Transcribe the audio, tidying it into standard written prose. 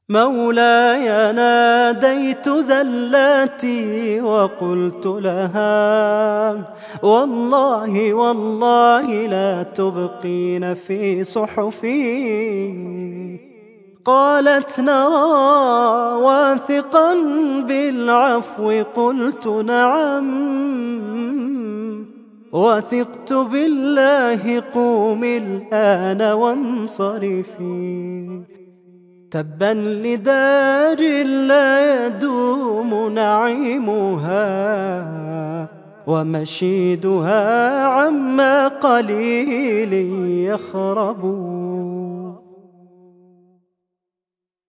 مولاي ناديت زلاتي وقلت لها والله والله لا تبقين في صحفي. قالت نرى واثقا بالعفو، قلت نعم وثقت بالله، قومي الآن وانصرفي. تبا لدار لا يدوم نعيمها ومشيدها عما قليل يخرب.